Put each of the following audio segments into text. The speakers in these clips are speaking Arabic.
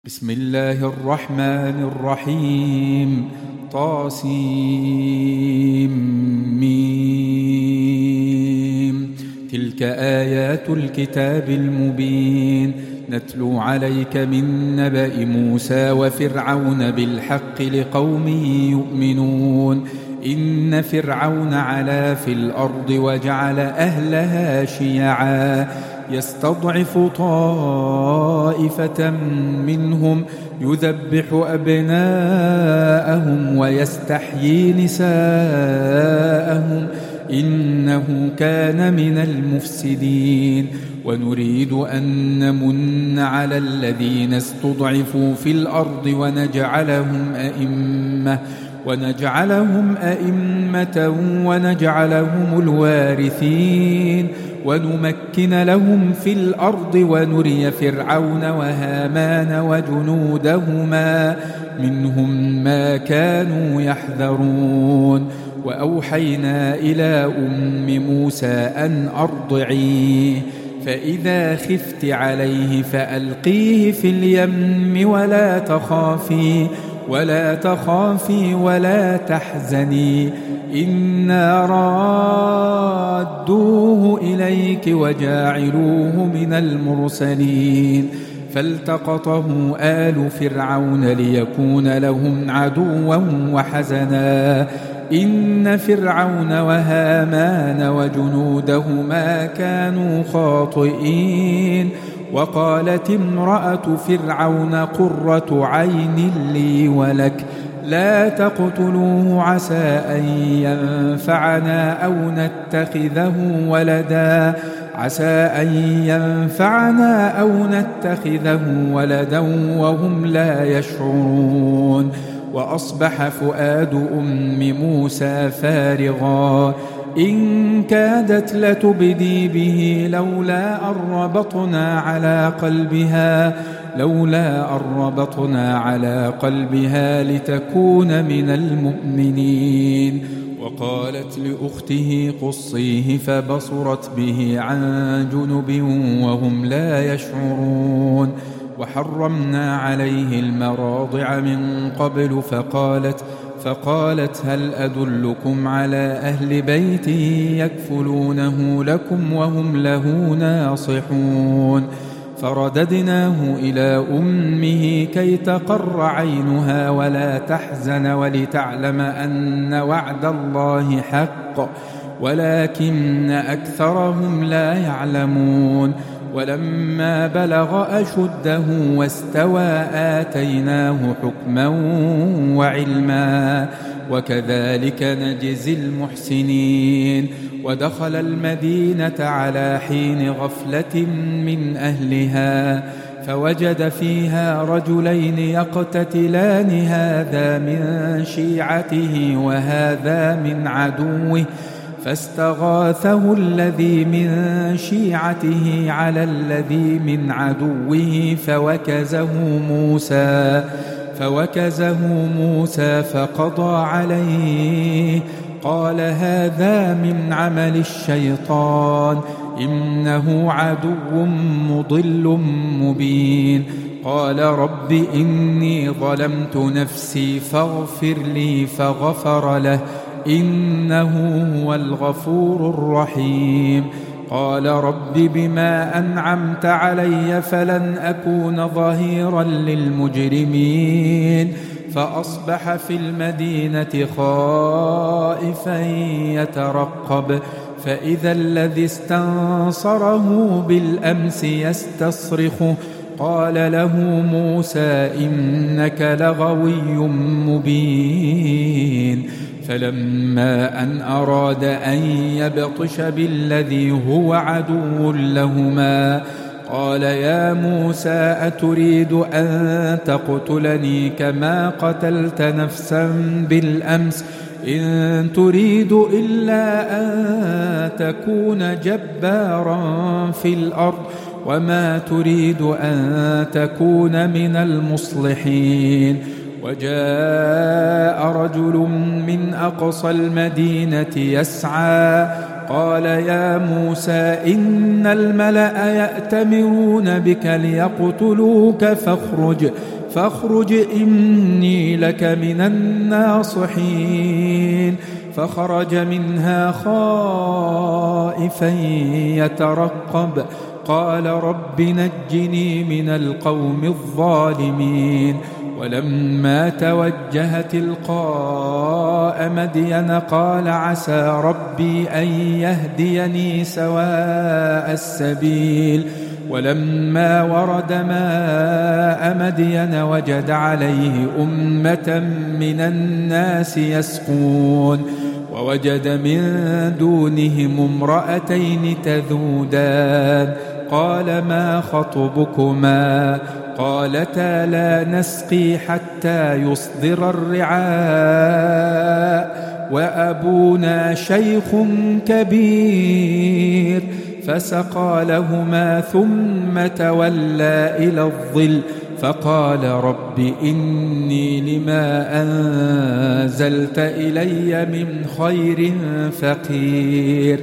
بسم الله الرحمن الرحيم طاسيم. تلك آيات الكتاب المبين نتلو عليك من نبأ موسى وفرعون بالحق لقوم يؤمنون. إن فرعون علا في الأرض وجعل أهلها شيعا يستضعف طائفة منهم يذبح أبناءهم ويستحيي نساءهم إنه كان من المفسدين. ونريد أن نمن على الذين استضعفوا في الأرض ونجعلهم أئمة ونجعلهم الوارثين ونمكن لهم في الأرض ونري فرعون وهامان وجنودهما منهم ما كانوا يحذرون. وأوحينا إلى أم موسى أن أرضعيه فإذا خفت عليه فألقيه في اليم ولا تخافي ولا تحزني إنا رادوه إليك وجاعلوه من المرسلين. فالتقطه آل فرعون ليكون لهم عدوا وحزنا إن فرعون وهامان وجنودهما كانوا خاطئين. وقالت امرأة فرعون قرة عين لي ولك لا تقتلوه عسى أن ينفعنا أو نتخذه ولدا وهم لا يشعرون. وأصبح فؤاد أم موسى فارغا إن كادت لتبدي به لولا أن ربطنا على قلبها لتكون من المؤمنين. وقالت لأخته قصيه فبصرت به عن جنب وهم لا يشعرون. وحرمنا عليه المراضع من قبل فقالت هل أدلكم على أهل بيت يكفلونه لكم وهم له ناصحون. فرددناه إلى أمه كي تقر عينها ولا تحزن ولتعلم أن وعد الله حق ولكن أكثرهم لا يعلمون. ولما بلغ أشده واستوى آتيناه حكما وعلما وكذلك نجزي المحسنين. ودخل المدينة على حين غفلة من أهلها فوجد فيها رجلين يقتتلان هذا من شيعته وهذا من عدوه فاستغاثه الذي من شيعته على الذي من عدوه فوكزه موسى فقضى عليه قال هذا من عمل الشيطان إنه عدو مضل مبين. قال رب إني ظلمت نفسي فاغفر لي فغفر له إنه هو الغفور الرحيم. قال رب بما أنعمت علي فلن أكون ظهيرا للمجرمين. فأصبح في المدينة خائفا يترقب فإذا الذي استنصره بالأمس يستصرخه قال له موسى إنك لغوي مبين. فلما أن أراد أن يبطش بالذي هو عدو لهما قال يا موسى أتريد أن تقتلني كما قتلت نفسا بالأمس إن تريد إلا أن تكون جبارا في الأرض وما تريد أن تكون من المصلحين. وجاء رجل من أقصى المدينة يسعى قال يا موسى إن الملأ يأتمرون بك ليقتلوك فاخرج إني لك من الناصحين. فخرج منها خائفا يترقب قال رب نجني من القوم الظالمين. ولما توجه تلقاء مدين قال عسى ربي أن يهديني سواء السبيل. ولما ورد ماء مدين وجد عليه أمة من الناس يسقون ووجد من دونهم امرأتين تذودان قال ما خطبكما قالتا لا نسقي حتى يصدر الرعاء وأبونا شيخ كبير. فسقى لهما ثم تولى إلى الظل فقال رب إني لما أنزلت إلي من خير فقير.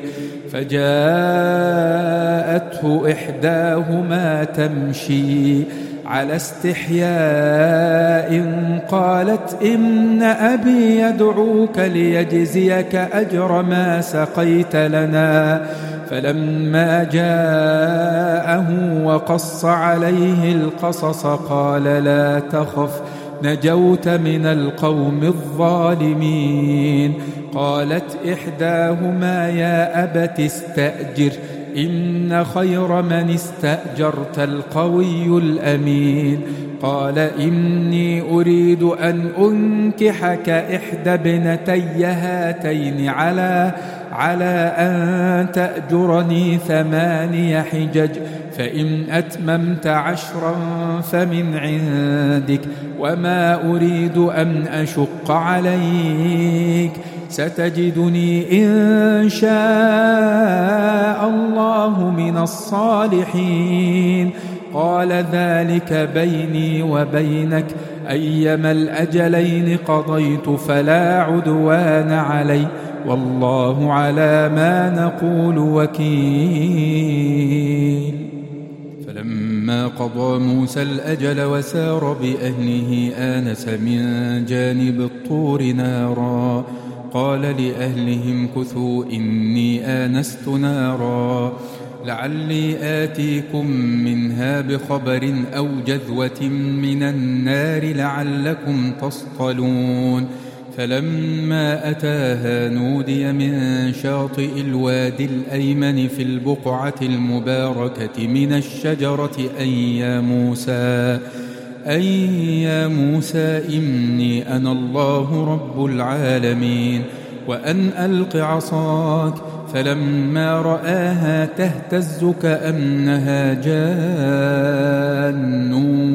فجاءته إحداهما تمشي على استحياء قالت إن أبي يدعوك ليجزيك أجر ما سقيت لنا. فلما جاءه وقص عليه القصص قال لا تخف نجوت من القوم الظالمين. قالت إحداهما يا أبت استأجر إن خير من استأجرت القوي الأمين. قال إني أريد أن أنكحك إحدى ابنتي هاتين على أن تأجرني 8 حجج فإن أتممت 10 فمن عندك وما أريد أن أشق عليك ستجدني إن شاء الله من الصالحين. قال ذلك بيني وبينك أيما الأجلين قضيت فلا عدوان علي والله على ما نقول وكيل. فلما قضى موسى الأجل وسار بأهله آنس من جانب الطور نارا قال لأهلهم كثوا إني آنست نارا لعلي آتيكم منها بخبر أو جذوة من النار لعلكم تصطلون. فلما أتاها نودي من شاطئ الوادي الأيمن في البقعة المباركة من الشجرة أن يا موسى إني أنا الله رب العالمين وأن ألق عصاك. فلما رآها تهتز كأنها جان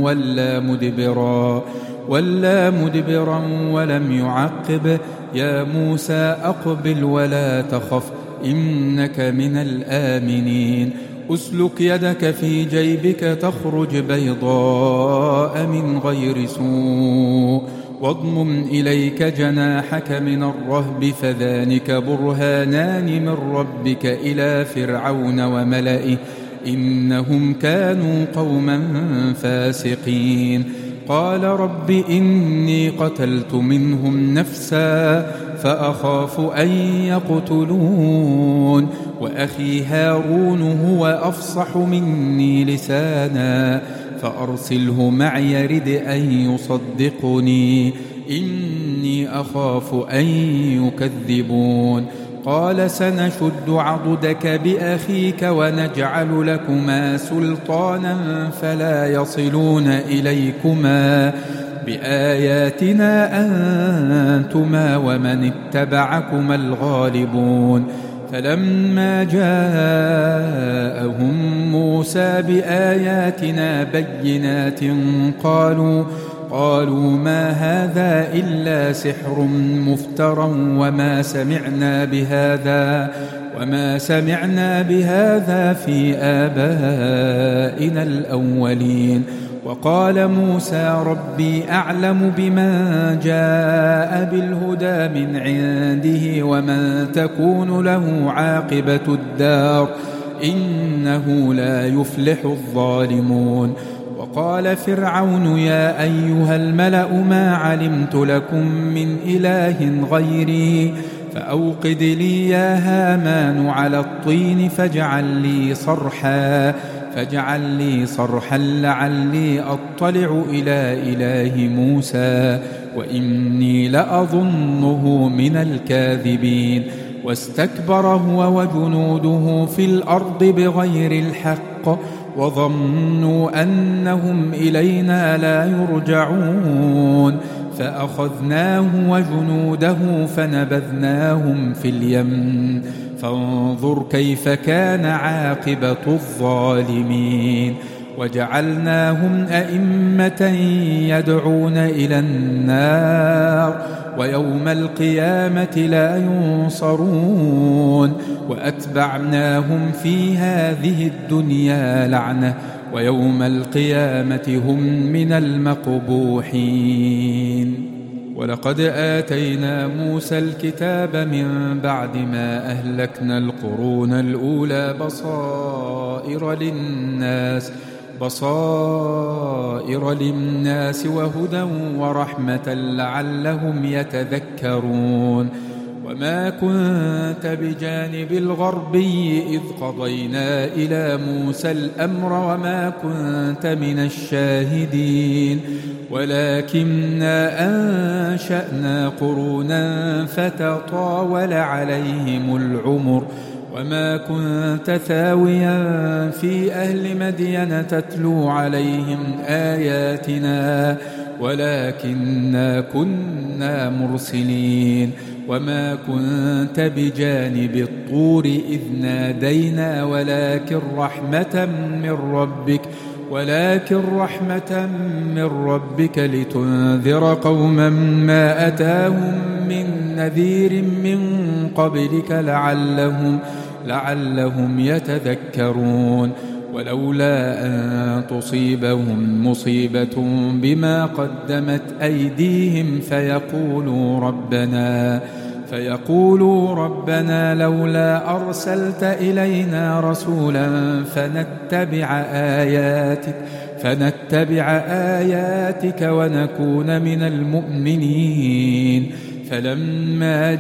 ولا مدبرا ولم يعقب. يا موسى أقبل ولا تخف إنك من الآمنين. أسلك يدك في جيبك تخرج بيضاء من غير سوء واضمم إليك جناحك من الرهب فذلك برهانان من ربك إلى فرعون وملئه إنهم كانوا قوما فاسقين. قال رب إني قتلت منهم نفسا فأخاف أن يقتلون وأخي هارون هو أفصح مني لسانا فأرسله معي يرد أن يصدقني إني أخاف أن يكذبون. قال سنشد عضدك بأخيك ونجعل لكما سلطانا فلا يصلون إليكما بآياتنا أنتما ومن اتبعكما الغالبون. فلما جاءهم موسى بآياتنا بينات قالوا ما هذا إلا سحر مفترى وما سمعنا بهذا في آبائنا الأولين. وقال موسى ربي أعلم بمن جاء بالهدى من عنده ومن تكون له عاقبة الدار إنه لا يفلح الظالمون. وقال فرعون يا أيها الملأ ما علمت لكم من إله غيري فأوقد لي يا هامان على الطين فاجعل لي صرحا لعلي أطلع إلى إله موسى وإني لأظنه من الكاذبين. واستكبر هو وجنوده في الأرض بغير الحق وظنوا أنهم إلينا لا يرجعون فأخذناه وجنوده فنبذناهم في اليم فانظر كيف كان عاقبة الظالمين. وجعلناهم أئمة يدعون إلى النار ويوم القيامة لا ينصرون وأتبعناهم في هذه الدنيا لعنة ويوم القيامة هم من المقبوحين. ولقد آتينا موسى الكتاب من بعد ما أهلكنا القرون الأولى بصائر للناس وهدى ورحمة لعلهم يتذكرون. وما كنت بجانب الغربي إذ قضينا إلى موسى الأمر وما كنت من الشاهدين ولكننا أنشأنا قرونا فتطاول عليهم العمر وما كنت ثاويا في أهل مدين تتلو عليهم آياتنا ولكننا كنا مرسلين. وما كنت بجانب الطور إذ نادينا ولكن رحمة من ربك لتنذر قوما ما أتاهم من نذير من قبلك لعلهم يتذكرون. ولولا أن تصيبهم مصيبة بما قدمت أيديهم فيقولوا ربنا لولا أرسلت إلينا رسولا فنتبع آياتك ونكون من المؤمنين. فلما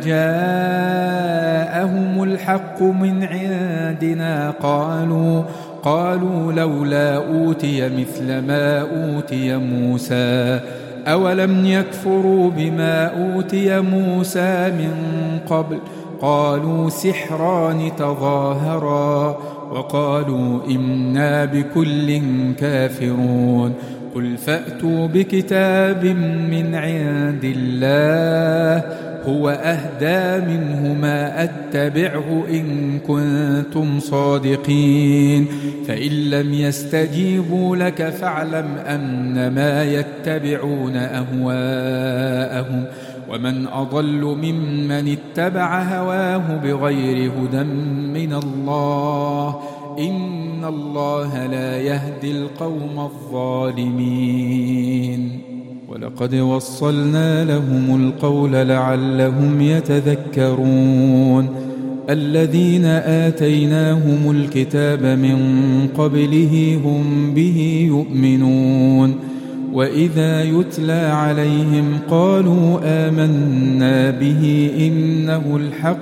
جاءهم الحق من عندنا قالوا لولا أوتي مثل ما أوتي موسى أولم يكفروا بما أوتي موسى من قبل قالوا سحران تظاهرا وقالوا إنا بكل كافرون. قل فأتوا بكتاب من عند الله هو أهدى منهما أتبعه إن كنتم صادقين فإن لم يستجيبوا لك فاعلم أنما يتبعون أهواءهم ومن أضل ممن اتبع هواه بغير هدى من الله إن الله لا يهدي القوم الظالمين. ولقد وصلنا لهم القول لعلهم يتذكرون. الذين آتيناهم الكتاب من قبله هم به يؤمنون وإذا يتلى عليهم قالوا آمنا به إنه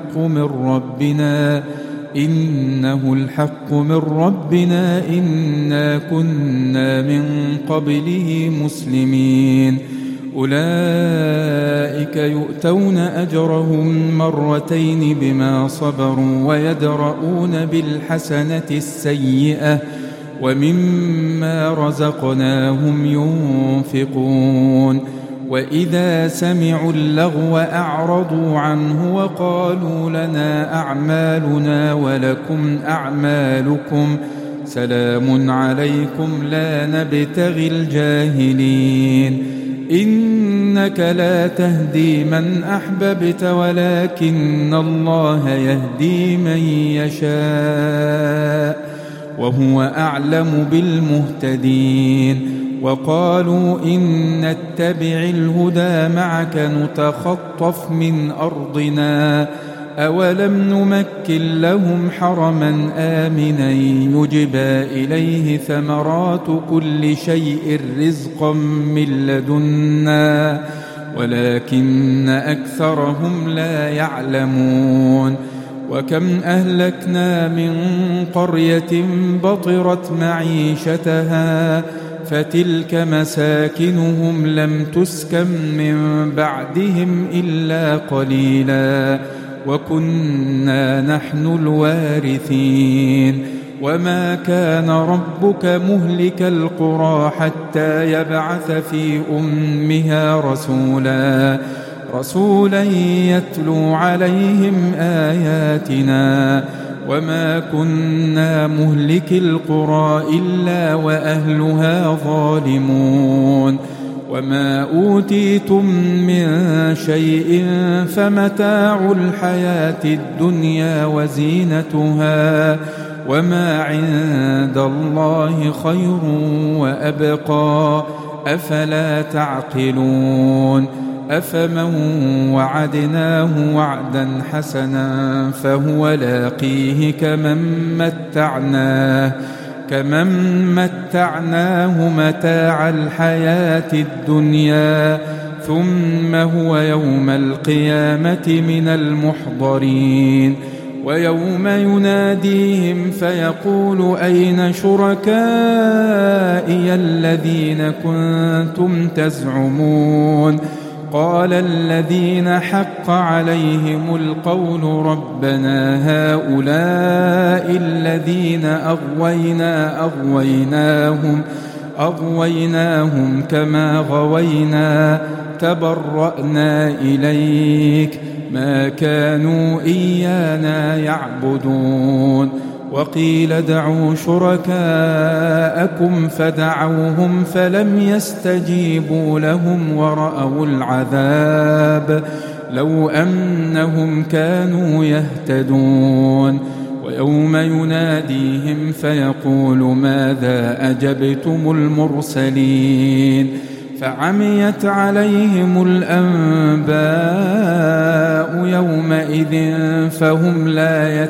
الحق من ربنا إنا كنا من قبله مسلمين. أولئك يؤتون أجرهم مرتين بما صبروا ويدرؤون بالحسنة السيئة ومما رزقناهم ينفقون. وإذا سمعوا اللغو أعرضوا عنه وقالوا لنا أعمالنا ولكم أعمالكم سلام عليكم لا نبتغي الجاهلين. إنك لا تهدي من أحببت ولكن الله يهدي من يشاء وهو أعلم بالمهتدين. وقالوا إن نتبع الهدى معك نتخطف من أرضنا أولم نمكن لهم حرما آمنا يجبى إليه ثمرات كل شيء رزقا من لدنا ولكن أكثرهم لا يعلمون وكم أهلكنا من قرية بطرت معيشتها فتلك مساكنهم لم تسكن من بعدهم إلا قليلا وكنا نحن الوارثين وما كان ربك مهلك القرى حتى يبعث في أمها رسولا يتلو عليهم آياتنا وما كنا مهلك القرى إلا وأهلها ظالمون وما أوتيتم من شيء فمتاع الحياة الدنيا وزينتها وما عند الله خير وأبقى أفلا تعقلون أفمن وعدناه وعدا حسنا فهو لاقيه كمن متعناه متاع الحياة الدنيا ثم هو يوم القيامة من المحضرين ويوم يناديهم فيقول أين شركائي الذين كنتم تزعمون قال الذين حق عليهم القول ربنا هؤلاء الذين أغويناهم كما غوينا تبرأنا إليك ما كانوا إيانا يعبدون وقيل ادعوا شركاءكم فدعوهم فلم يستجيبوا لهم ورأوا العذاب لو أنهم كانوا يهتدون ويوم يناديهم فيقول ماذا أجبتم المرسلين فعميت عليهم الأنباء يومئذ فهم لا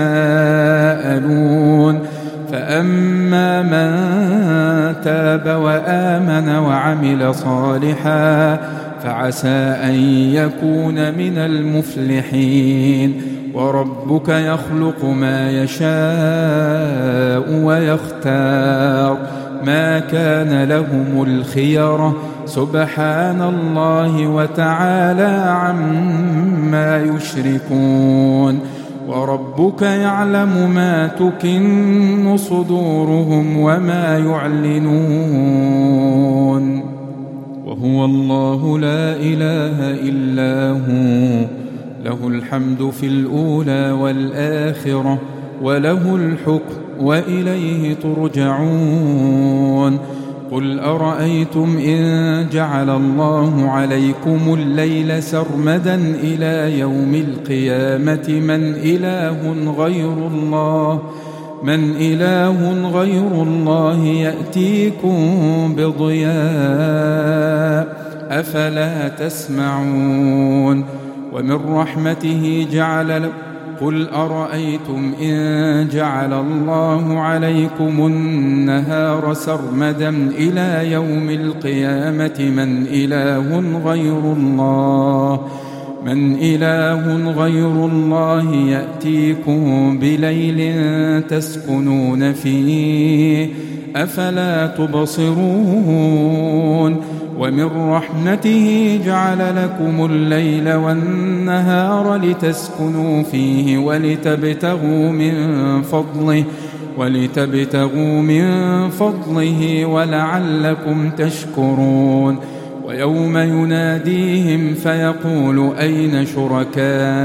يتساءلون فأما من تاب وآمن وعمل صالحا فعسى أن يكون من المفلحين وربك يخلق ما يشاء ويختار ما كان لهم الخيرة سبحان الله وتعالى عما يشركون وربك يعلم ما تكن صدورهم وما يعلنون وهو الله لا إله إلا هو له الحمد في الأولى والآخرة وله الحكم وإليه ترجعون قل أرأيتم إن جعل الله عليكم الليل سرمدا إلى يوم القيامة من إله غير الله يأتيكم بضياء أفلا تسمعون ومن رحمته قل أرأيتم إن جعل الله عليكم النهار سرمدا إلى يوم القيامة من إله غير الله يأتيكم بليل تسكنون فيه أفلا تبصرون ومن رحمته جعل لكم الليل والنهار لتسكنوا فيه ولتبتغوا من فضله ولعلكم تشكرون ويوم يناديهم فيقول أين شركائي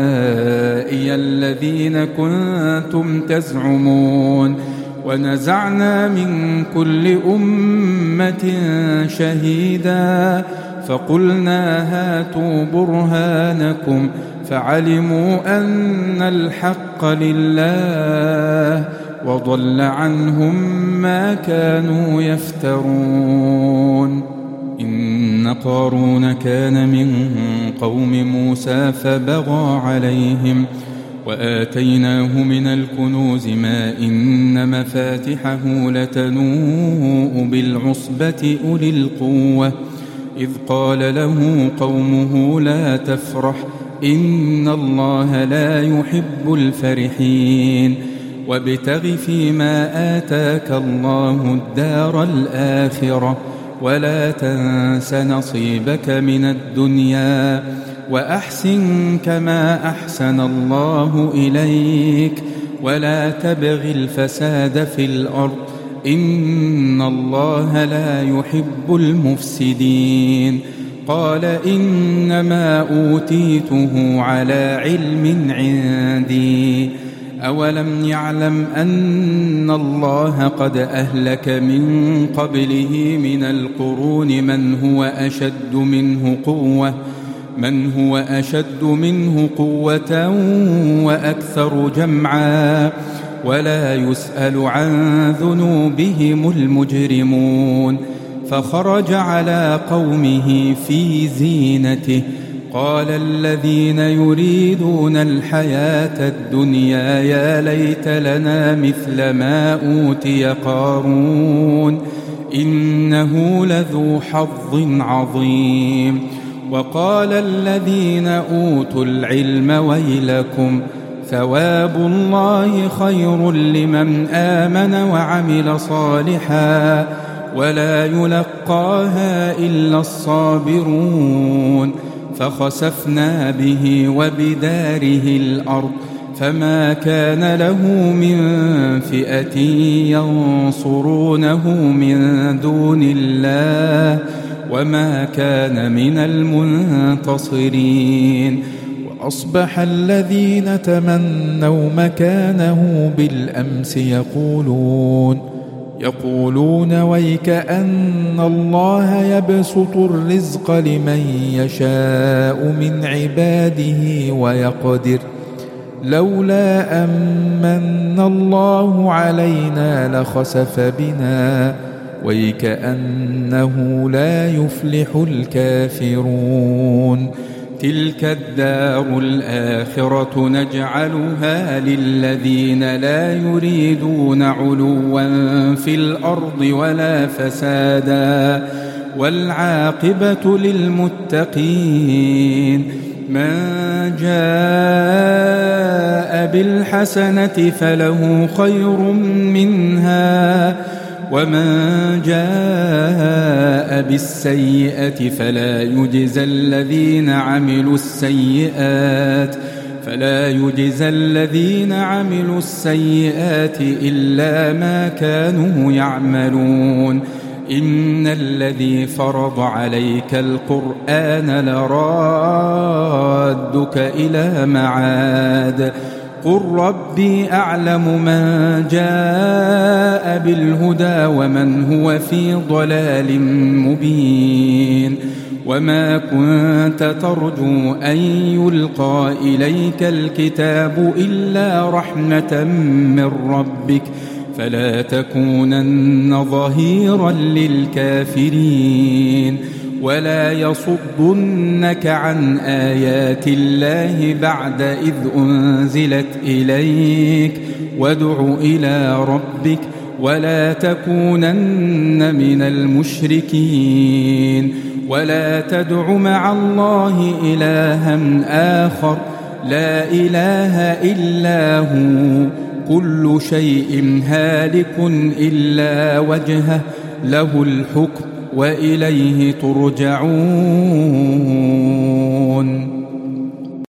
الذين كنتم تزعمون ونزعنا من كل أمة شهيدا فقلنا هاتوا برهانكم فعلموا أن الحق لله وضل عنهم ما كانوا يفترون. إن قارون كان من قوم موسى فبغى عليهم وآتيناه من الكنوز ما إن مفاتحه لتنوء بالعصبة أولي القوة إذ قال له قومه لا تفرح إن الله لا يحب الفرحين وابتغ فيما آتاك الله الدار الآخرة ولا تنس نصيبك من الدنيا وأحسن كما أحسن الله إليك ولا تبغ الفساد في الأرض إن الله لا يحب المفسدين. قال إنما أوتيته على علم عندي أولم يعلم أن الله قد أهلك من قبله من القرون من هو أشد منه قوة وأكثر جمعا ولا يسأل عن ذنوبهم المجرمون. فخرج على قومه في زينته قال الذين يريدون الحياة الدنيا يا ليت لنا مثل ما أوتي قارون إنه لذو حظ عظيم. وقال الذين أوتوا العلم ويلكم ثواب الله خير لمن آمن وعمل صالحا ولا يلقاها إلا الصابرون. فخسفنا به وبداره الأرض فما كان له من فئة ينصرونه من دون الله وما كان من المنتصرين. وأصبح الذين تمنوا مكانه بالأمس يقولون ويك أن الله يبسط الرزق لمن يشاء من عباده ويقدر لولا أمن الله علينا لخسف بنا ويك أنه لا يفلح الكافرون. تلك الدار الآخرة نجعلها للذين لا يريدون علوا في الأرض ولا فسادا والعاقبة للمتقين. من جاء بالحسنة فله خير منها ومن جاء بالسيئة فلا يجزى الذين عملوا السيئات إلا ما كانوا يعملون. إن الذي فرض عليك القرآن لرادك إلى معاد قل ربي أعلم من جاء بالهدى ومن هو في ضلال مبين. وما كنت ترجو أن يلقى إليك الكتاب إلا رحمة من ربك فلا تكونن ظهيرا للكافرين ولا يصدنك عن آيات الله بعد إذ أنزلت إليك وادع إلى ربك ولا تكونن من المشركين ولا تدع مع الله إلها آخر لا إله إلا هو كل شيء هالك إلا وجهه له الحكم وإليه ترجعون.